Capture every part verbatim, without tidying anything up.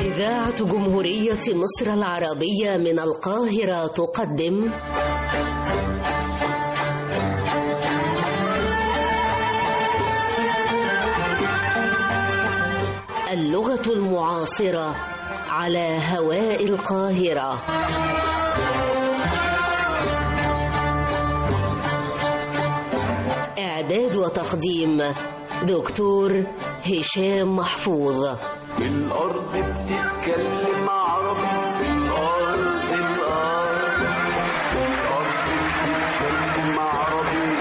إذاعة جمهورية مصر العربية من القاهرة تقدم اللغة المعاصرة على هواء القاهرة. إعداد وتقديم دكتور هشام محفوظ. الأرض بتتكلم عربي، الأرض الأرض الأرض بتتكلم عربي،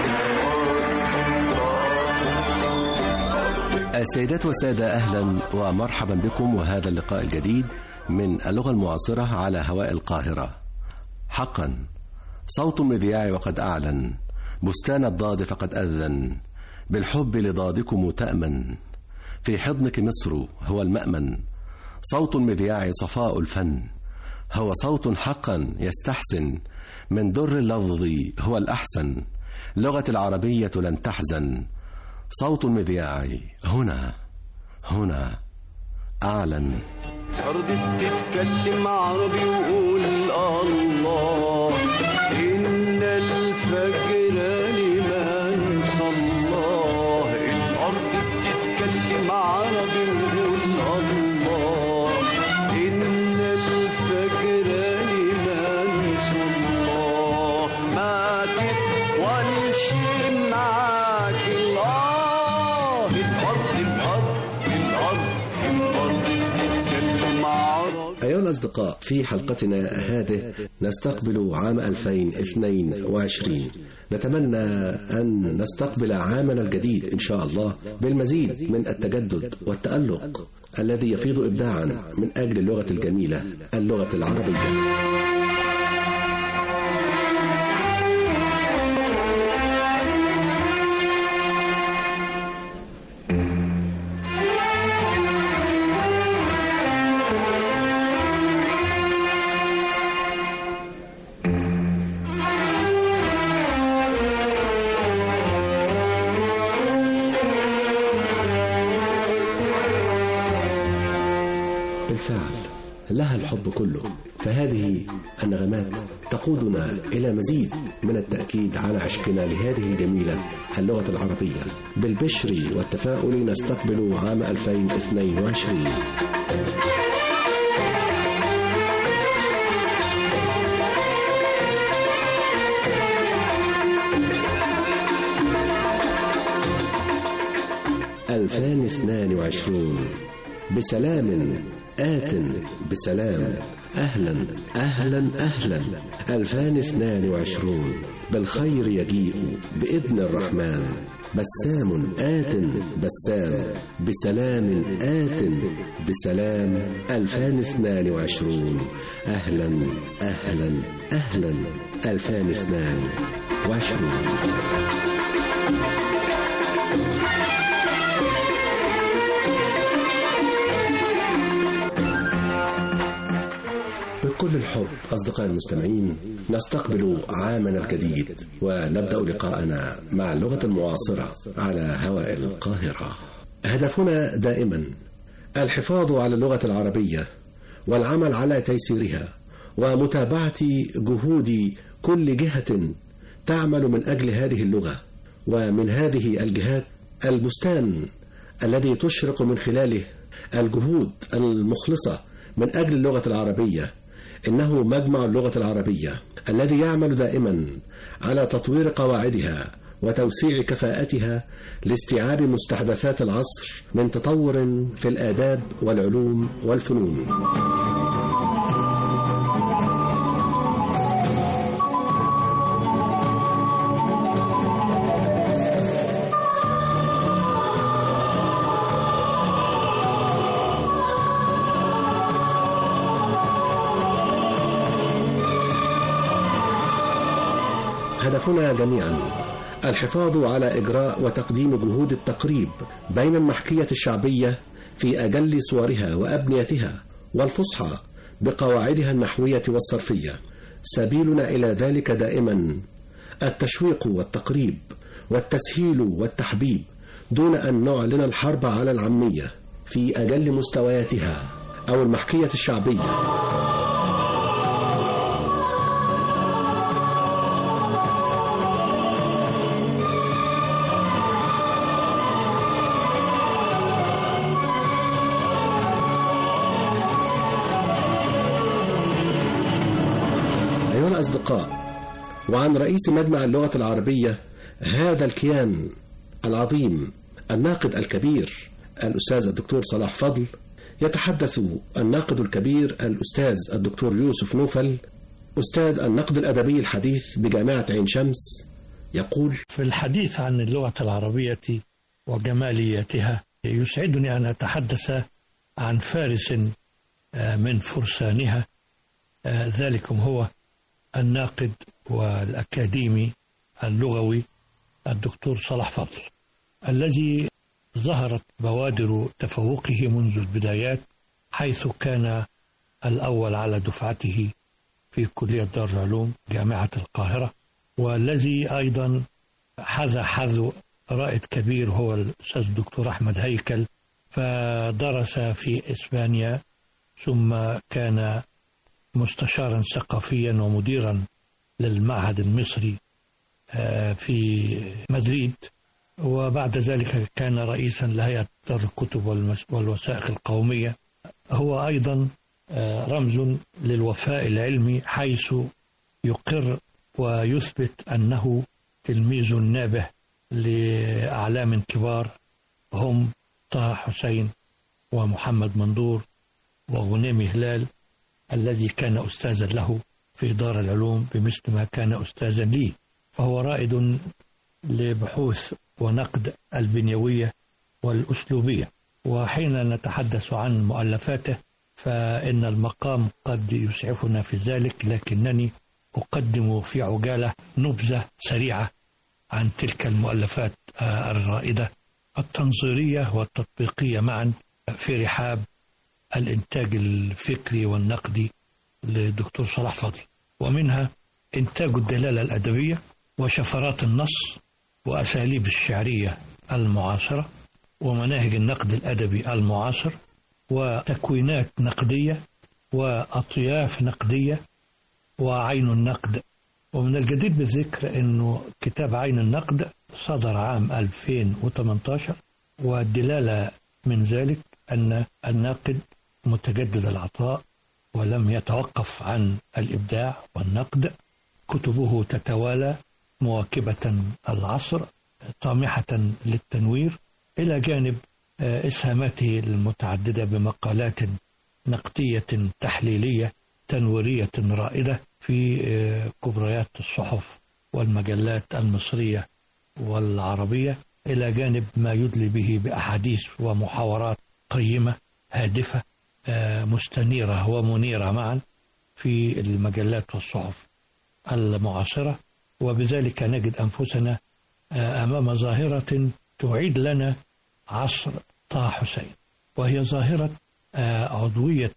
الأرض. السيدات والسادة، أهلا ومرحبا بكم وهذا اللقاء الجديد من اللغة المعاصرة على هواء القاهرة. حقا صوت المذياع وقد أعلن، بستان الضاد فقد أذن، بالحب لضادكم تأمن، في حضنك مصر هو المأمن. صوت المذياع صفاء الفن، هو صوت حقا يستحسن، من در اللفظ هو الأحسن، لغة العربية لن تحزن. صوت المذياع هنا هنا أعلن. الأرض بتتكلم عربي وقول الله، إن الفجر لمن صلاه. الأرض بتتكلم عربي وقول الله، إن الفجر لمن صلاه. ما تطولش معاك الله، الأرض الأرض الأرض الأرض بتتكلم عربي. أيها الأصدقاء، في حلقتنا هذه نستقبل عام ألفين واثنين وعشرين. نتمنى أن نستقبل عامنا الجديد إن شاء الله بالمزيد من التجدد والتألق الذي يفيض إبداعا من أجل اللغة الجميلة، اللغة العربية. بالفعل لها الحب كله، فهذه النغمات تقودنا إلى مزيد من التأكيد على عشقنا لهذه الجميلة اللغة العربية. بالبشر والتفاؤل نستقبل عام ألفين واثنين وعشرين. ألفين واثنين وعشرين بسلام آت بسلام، أهلا أهلا أهلا. ألفين واثنين وعشرين بالخير يجيء بإذن الرحمن، بسام آت بسام، بسلام آت بسلام. ألفين واثنين وعشرين أهلا أهلا أهلا. ألفين واثنين وعشرين بكل الحب أصدقائي المستمعين، نستقبل عامنا الجديد ونبدأ لقاءنا مع اللغة المعاصرة على هواء القاهرة. هدفنا دائما الحفاظ على اللغة العربية والعمل على تيسيرها ومتابعة جهود كل جهة تعمل من أجل هذه اللغة. ومن هذه الجهات البستان الذي تشرق من خلاله الجهود المخلصة من أجل اللغة العربية، إنه مجمع اللغة العربية الذي يعمل دائما على تطوير قواعدها وتوسيع كفاءتها لاستيعاب مستحدثات العصر من تطور في الآداب والعلوم والفنون. هدفنا جميعا الحفاظ على إجراء وتقديم جهود التقريب بين المحكية الشعبية في أجل صورها وأبنيتها والفصحى بقواعدها النحوية والصرفية. سبيلنا إلى ذلك دائما التشويق والتقريب والتسهيل والتحبيب، دون أن نعلن الحرب على العامية في أجل مستوياتها أو المحكية الشعبية. أيها الأصدقاء، وعن رئيس مجمع اللغة العربية، هذا الكيان العظيم الناقد الكبير الأستاذ الدكتور صلاح فضل، يتحدث الناقد الكبير الأستاذ الدكتور يوسف نوفل، أستاذ النقد الأدبي الحديث بجامعة عين شمس، يقول: في الحديث عن اللغة العربية وجماليتها يسعدني أن أتحدث عن فارس من فرسانها، ذلكم هو الناقد والأكاديمي اللغوي الدكتور صلاح فضل، الذي ظهرت بوادر تفوقه منذ البدايات، حيث كان الأول على دفعته في كلية دار العلوم جامعة القاهرة، والذي أيضا حذا حذو رائد كبير هو الأستاذ الدكتور أحمد هيكل، فدرس في إسبانيا، ثم كان مستشارا ثقافيا ومديرا للمعهد المصري في مدريد، وبعد ذلك كان رئيسا لهيئة دار الكتب والوثائق القومية. هو أيضا رمز للوفاء العلمي، حيث يقر ويثبت أنه تلميذ نابه لأعلام كبار هم طه حسين ومحمد مندور وغنيم هلال، الذي كان أستاذا له في دار العلوم بمثل ما كان أستاذا لي. فهو رائد لبحوث ونقد البنيوية والأسلوبية. وحين نتحدث عن مؤلفاته فإن المقام قد يسعفنا في ذلك، لكنني أقدم في عجالة نبذة سريعة عن تلك المؤلفات الرائدة التنظيرية والتطبيقية معا في رحاب الإنتاج الفكري والنقدي لدكتور صلاح فضل، ومنها إنتاج الدلالة الأدبية وشفرات النص وأساليب الشعرية المعاصرة ومناهج النقد الأدبي المعاصر وتكوينات نقدية وأطياف نقدية وعين النقد. ومن الجدير بالذكر أنه كتاب عين النقد صدر عام ألفين وثمانية عشر، والدلالة من ذلك أن الناقد متجدد العطاء ولم يتوقف عن الإبداع والنقد. كتبه تتوالى مواكبة العصر طامحة للتنوير، إلى جانب إسهاماته المتعددة بمقالات نقدية تحليلية تنويرية رائدة في كبريات الصحف والمجلات المصرية والعربية، إلى جانب ما يدلي به بأحاديث ومحاورات قيمة هادفة مستنيرة ومنيرة معا في المجلات والصحف المعاصرة. وبذلك نجد أنفسنا أمام ظاهرة تعيد لنا عصر طه حسين، وهي ظاهرة عضوية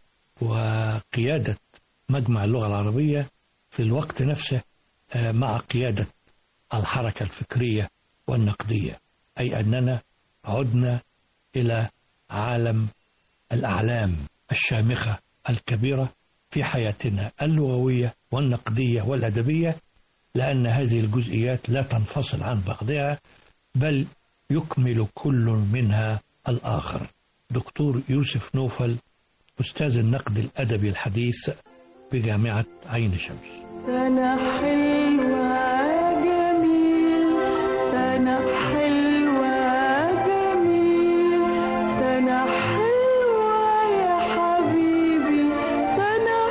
وقيادة مجمع اللغة العربية في الوقت نفسه مع قيادة الحركة الفكرية والنقدية، أي أننا عدنا إلى عالم الأعلام الشامخة الكبيرة في حياتنا اللغوية والنقدية والأدبية، لأن هذه الجزئيات لا تنفصل عن بعضها بل يكمل كل منها الآخر. دكتور يوسف نوفل، أستاذ النقد الأدبي الحديث بجامعة عين شمس. سنة حلوة جميل، سنة حلوة جميل، سنة حلوة يا حبيبي، سنة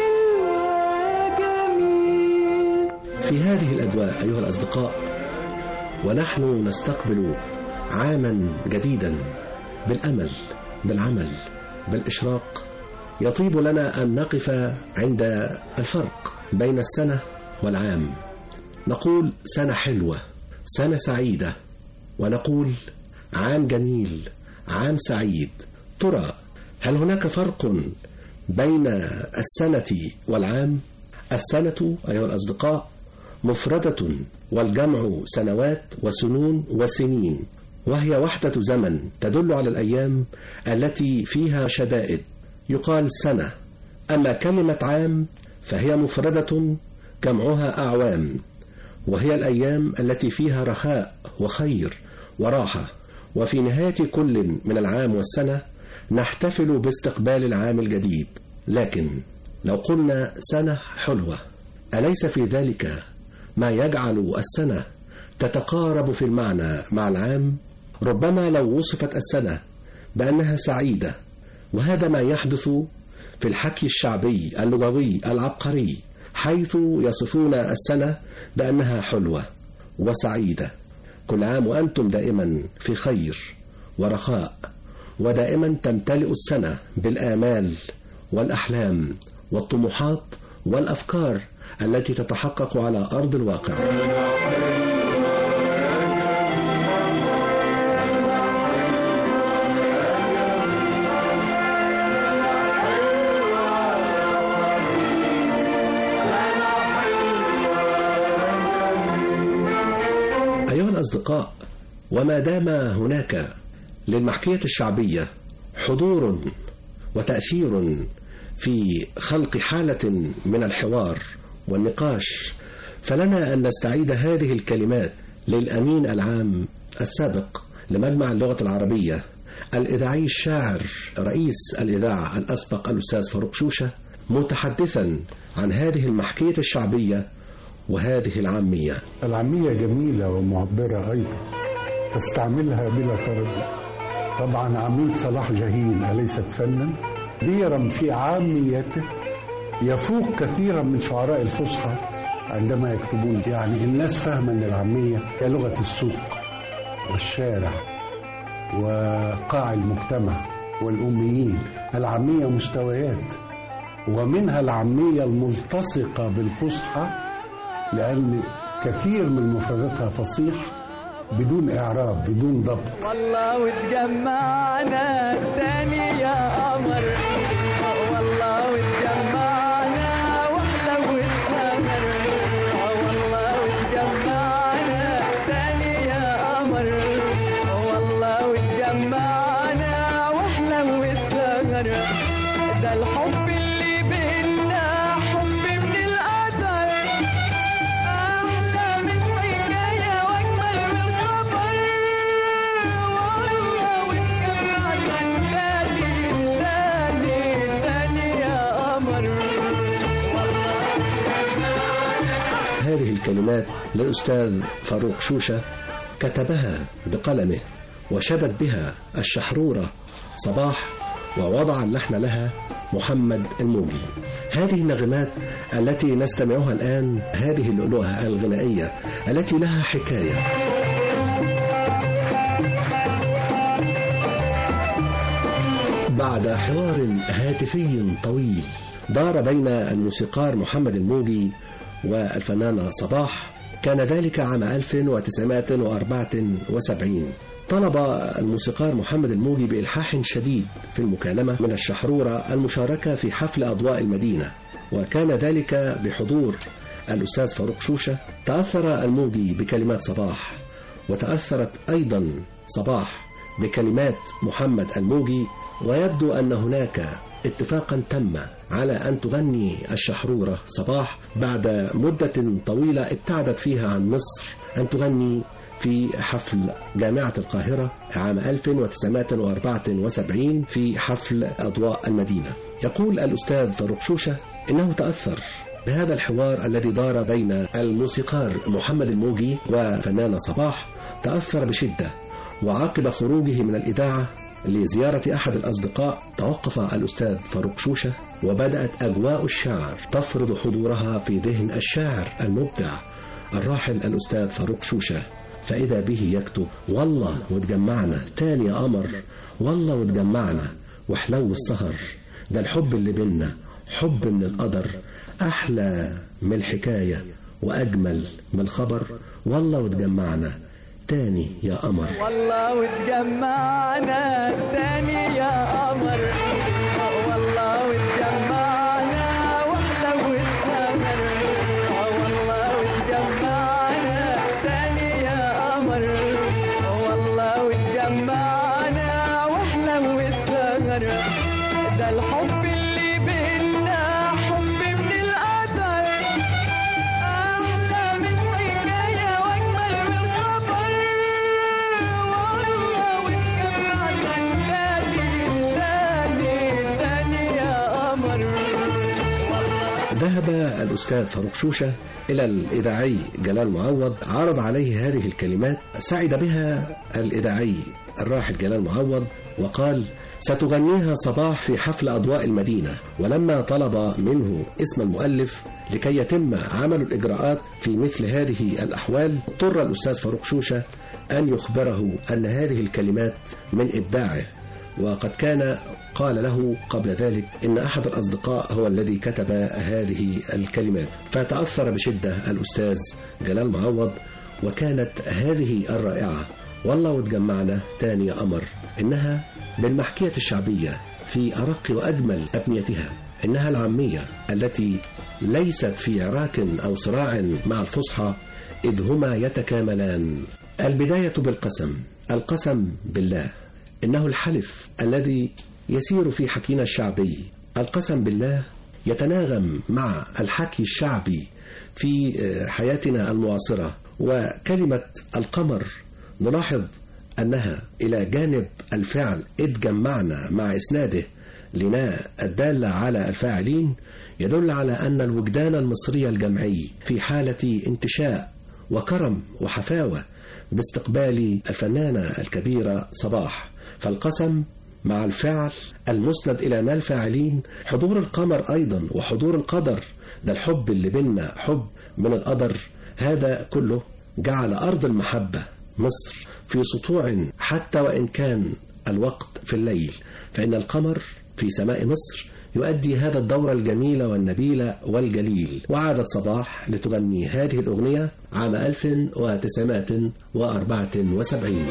حلوة جميل. في هذه الأجواء أيها الأصدقاء، ونحن نستقبل عاما جديدا بالأمل، بالعمل، بالإشراق، يطيب لنا أن نقف عند الفرق بين السنة والعام. نقول سنة حلوة، سنة سعيدة، ونقول عام جميل، عام سعيد. ترى هل هناك فرق بين السنة والعام؟ السنة أيها الأصدقاء مفردة، والجمع سنوات وسنون وسنين، وهي وحدة زمن تدل على الأيام التي فيها شدائد يقال سنة، أما كلمة عام فهي مفردة جمعها أعوام، وهي الأيام التي فيها رخاء وخير وراحة، وفي نهاية كل من العام والسنة نحتفل باستقبال العام الجديد. لكن لو قلنا سنة حلوة، أليس في ذلك ما يجعل السنة تتقارب في المعنى مع العام؟ ربما لو وصفت السنة بأنها سعيدة، وهذا ما يحدث في الحكي الشعبي اللغوي العبقري، حيث يصفون السنة بأنها حلوة وسعيدة. كل عام وأنتم دائما في خير ورخاء، ودائما تمتلئ السنة بالآمال والأحلام والطموحات والأفكار التي تتحقق على أرض الواقع. أيها الأصدقاء، وما دام هناك للمحكية الشعبية حضور وتأثير في خلق حالة من الحوار والنقاش، فلنا أن نستعيد هذه الكلمات للأمين العام السابق لمجمع اللغة العربية، الإذاعي الشاعر رئيس الإذاعة الأسبق الأستاذ فاروق شوشة، متحدثا عن هذه المحكية الشعبية وهذه العامية. العامية جميلة ومعبرة أيضا، فاستعملها بلا تردد. طبعا عميد صلاح جاهين أليست فنا؟ ديرا في عاميته يفوق كثيرا من شعراء الفصحى عندما يكتبون. يعني الناس فاهمة أن العامية هي لغة السوق والشارع وقاع المجتمع والأميين. العامية مستويات، ومنها العامية الملتصقة بالفصحى، لأن كثير من مفرداتها فصيح بدون إعراب بدون ضبط. والله وتجمعنا تاني يا قمر، والله وتجمعنا واحلى وتسهر، والله وتجمعنا تاني يا قمر، والله وتجمعنا واحلى وتسهر. ده الحب اللي بينا حب من القدر، أحلى من حكاية وأجمل من خبر، والله وتجمعنا تاني تاني تاني يا قمر. هذه الكلمات للأستاذ فاروق شوشة، كتبها بقلمه وشدد بها الشحرورة صباح، ووضع اللحن لها محمد الموجي. هذه النغمات التي نستمعها الآن، هذه اللؤلؤة الغنائية التي لها حكاية. بعد حوار هاتفي طويل دار بين الموسيقار محمد الموجي والفنانة صباح، كان ذلك عام ألف وتسعمائة وأربعة وسبعين. طلب الموسيقار محمد الموجي بإلحاح شديد في المكالمة من الشحرورة المشاركة في حفل أضواء المدينة، وكان ذلك بحضور الأستاذ فاروق شوشة. تأثر الموجي بكلمات صباح، وتأثرت أيضا صباح بكلمات محمد الموجي، ويبدو أن هناك اتفاقا تم على أن تغني الشحرورة صباح بعد مدة طويلة ابتعدت فيها عن مصر، أن تغني في حفل جامعة القاهرة عام ألف وتسعمائة وأربعة وسبعين في حفل أضواء المدينة. يقول الأستاذ فاروق شوشة إنه تأثر بهذا الحوار الذي دار بين الموسيقار محمد الموجي وفنانة صباح، تأثر بشدة، وعقب خروجه من الإذاعة لزيارة أحد الأصدقاء توقف الأستاذ فاروق شوشة، وبدأت أجواء الشعر تفرض حضورها في ذهن الشاعر المبدع الراحل الأستاذ فاروق شوشة، فإذا به يكتب: والله وتجمعنا تاني يا قمر، والله وتجمعنا وحلو السهر، ده الحب اللي بينا حب من القدر، أحلى من الحكاية وأجمل من الخبر، والله وتجمعنا تاني يا قمر. والله وتجمعنا تاني يا قمر، والله وتجمعنا واحلى وتسهر، والله وتجمعنا تاني يا قمر، والله وتجمعنا واحلى وتسهر. ده الحب ذهب الأستاذ فاروق شوشة إلى الإذاعي جلال معوض، عرض عليه هذه الكلمات، سعد بها الإذاعي الراحل جلال معوض وقال: ستغنيها صباح في حفل أضواء المدينة. ولما طلب منه اسم المؤلف لكي يتم عمل الإجراءات في مثل هذه الأحوال، اضطر الأستاذ فاروق شوشة أن يخبره أن هذه الكلمات من إبداعه، وقد كان قال له قبل ذلك إن أحد الأصدقاء هو الذي كتب هذه الكلمات، فتأثر بشدة الأستاذ جلال معوض. وكانت هذه الرائعة والله وتجمعنا تاني يا قمر إنها بالمحكية الشعبية في أرق وأجمل أبنيتها، إنها العامية التي ليست في عراك أو صراع مع الفصحى إذ هما يتكاملان. البداية بالقسم، القسم بالله، إنه الحلف الذي يسير في حكينا الشعبي. القسم بالله يتناغم مع الحكي الشعبي في حياتنا المعاصرة. وكلمة القمر نلاحظ أنها إلى جانب الفعل إذ جمعنا مع إسناده لناء الدالة على الفاعلين، يدل على أن الوجدان المصري الجمعي في حالة انتشاء وكرم وحفاوة باستقبال الفنانة الكبيرة صباح. فالقسم مع الفعل المسند إلى نال الفاعلين، حضور القمر أيضا وحضور القدر، ده الحب اللي بينا حب من القدر، هذا كله جعل أرض المحبة مصر في سطوع حتى وإن كان الوقت في الليل، فإن القمر في سماء مصر يؤدي هذا الدور الجميل والنبيل والجليل. وعادت صباح لتغني هذه الأغنية عام ألف وتسعمائة وأربعة وسبعين.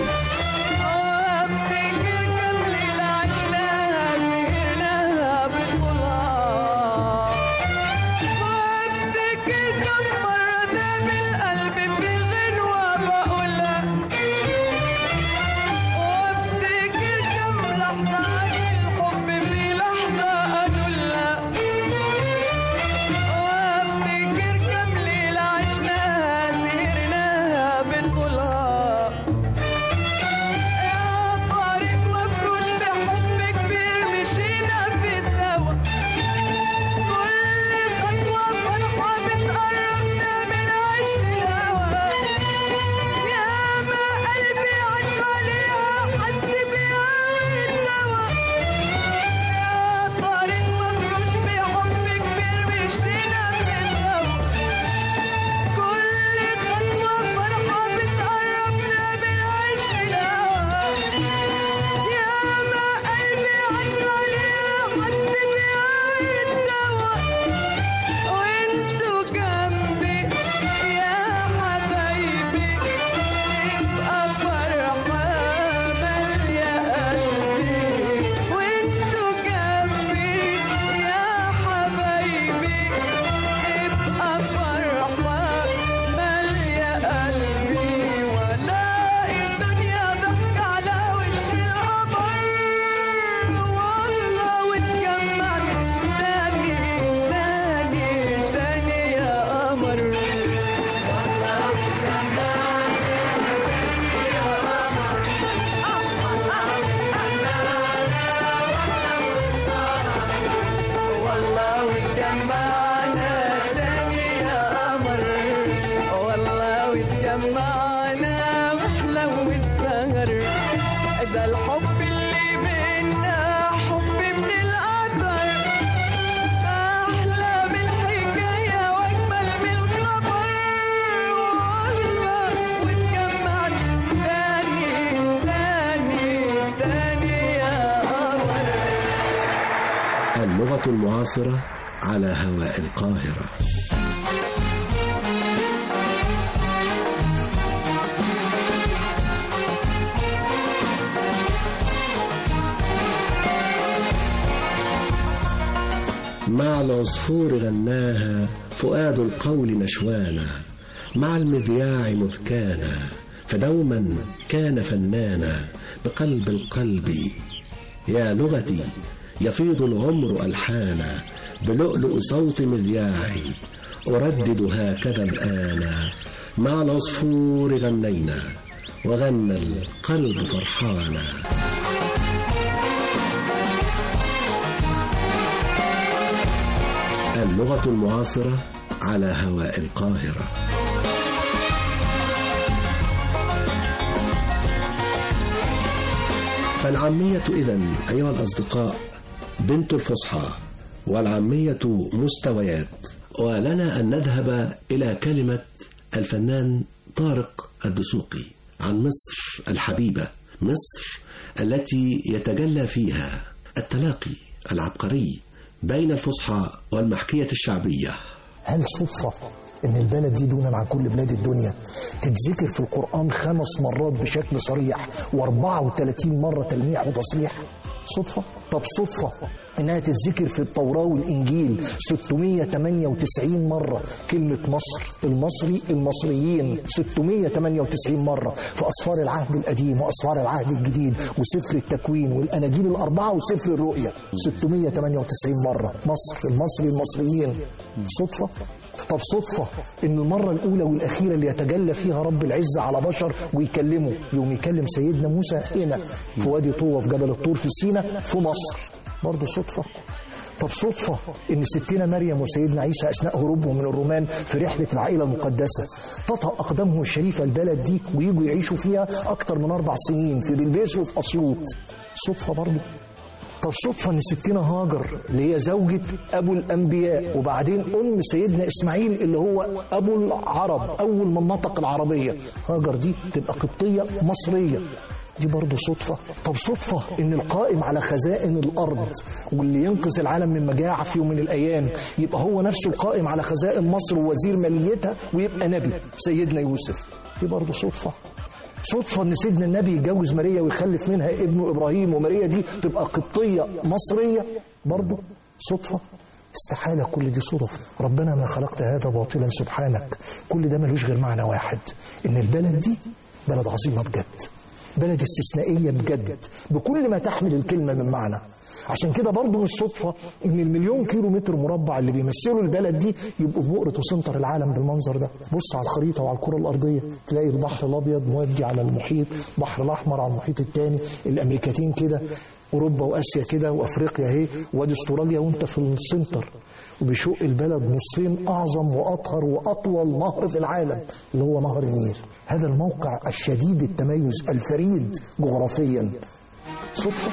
اللغة المعاصرة على هواء القاهرة. مع العصفور غناها فؤاد القول نشوانا، مع المذياع مذ كان فدوما كان فنانا، بقلب القلب يا لغتي يفيض العمر ألحانا، بلؤلؤ صوت مذياعي أردد هكذا الآن. مع العصفور غنينا وغنى القلب فرحانا. اللغة المعاصرة على هواء القاهرة. فالعامية إذن أيها الأصدقاء بنت الفصحى، والعامية مستويات، ولنا أن نذهب إلى كلمة الفنان طارق الدسوقي عن مصر الحبيبة، مصر التي يتجلى فيها التلاقي العبقري بين الفصحى والمحكية الشعبية. هل صدفة إن البلد دي دونا عن كل بلاد الدنيا تتذكر في القرآن خمس مرات بشكل صريح وأربعة وثلاثين مرة تلميح وتصريح؟ صدفة؟ طب صدفة إنها تتذكر في التوراة والإنجيل ستمائة وثمانية وتسعين مرة كلمة مصر، المصري، المصريين ستمائة وثمانية وتسعين مرة في أسفار العهد القديم وأسفار العهد الجديد وسفر التكوين والأناجيل الأربعة وسفر الرؤيا ستمائة وثمانية وتسعين مرة مصر، المصري، المصريين. صدفة؟ طب صدفة إن المرة الأولى والأخيرة اللي يتجلى فيها رب العزة على بشر ويكلمه يوم يكلم سيدنا موسى هنا في وادي طوى في جبل الطور في سينا في مصر، برضه صدفة. طب صدفة إن ستنا مريم وسيدنا عيسى أثناء هروبهم من الرومان في رحلة العائلة المقدسة تطأ أقدامهم الشريفة البلد دي ويجوا يعيشوا فيها أكتر من أربع سنين في بلبيس وفي أسيوط، صدفة برضه. طب صدفة إن ستنا هاجر اللي هي زوجة أبو الأنبياء وبعدين أم سيدنا إسماعيل اللي هو أبو العرب أول من نطق العربية، هاجر دي تبقى قبطية مصرية، دي برضه صدفة. طب صدفة إن القائم على خزائن الأرض واللي ينقذ العالم من مجاعة في يوم من الأيام يبقى هو نفسه القائم على خزائن مصر ووزير ماليتها ويبقى نبي سيدنا يوسف، دي برضه صدفة. صدفة إن سيدنا النبي يتجوز ماريا ويخلف منها ابنه إبراهيم وماريا دي تبقى قبطية مصرية، برضه صدفة. استحالة كل دي صدف، ربنا ما خلقت هذا باطلا سبحانك. كل ده ملوش غير معنى واحد، إن البلد دي بلد عظيمة بجد، بلد استثنائية بجد بكل ما تحمل الكلمة من معنى. عشان كده برضه مش صدفة ان المليون كيلو متر مربع اللي بيمثلوا البلد دي يبقوا في بؤرة وسنتر العالم بالمنظر ده. بص على الخريطة وعلى الكرة الأرضية تلاقي البحر الأبيض مودي على المحيط، البحر الأحمر على المحيط الثاني، الأمريكتين كده، أوروبا وآسيا كده، وأفريقيا اهي، وادي استراليا وانت في السنتر، وبيشق البلد نصين أعظم وأطهر وأطول نهر في العالم اللي هو نهر النيل. هذا الموقع الشديد التميز الفريد جغرافيا، صدفة؟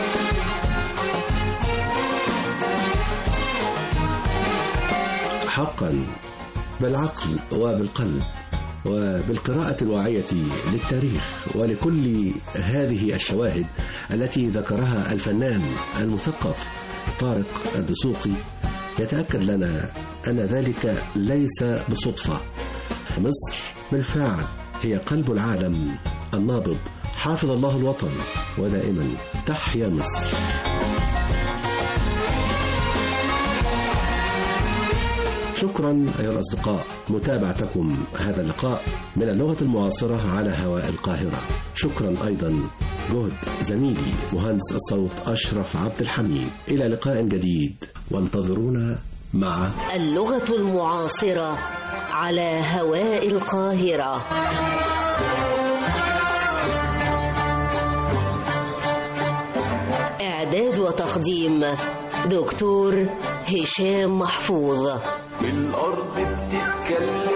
حقا بالعقل وبالقلب وبالقراءة الواعية للتاريخ ولكل هذه الشواهد التي ذكرها الفنان المثقف طارق الدسوقي يتأكد لنا أن ذلك ليس بصدفة. مصر بالفعل هي قلب العالم النابض. حافظ الله الوطن ودائما تحيا مصر. شكرا أيها الأصدقاء متابعتكم هذا اللقاء من اللغة المعاصرة على هواء القاهرة. شكرا أيضا جهد زميلي مهندس الصوت أشرف عبد الحميد. إلى لقاء جديد وانتظرونا مع اللغة المعاصرة على هواء القاهرة. إعداد وتقديم دكتور هشام محفوظ. الأرض بتتكلم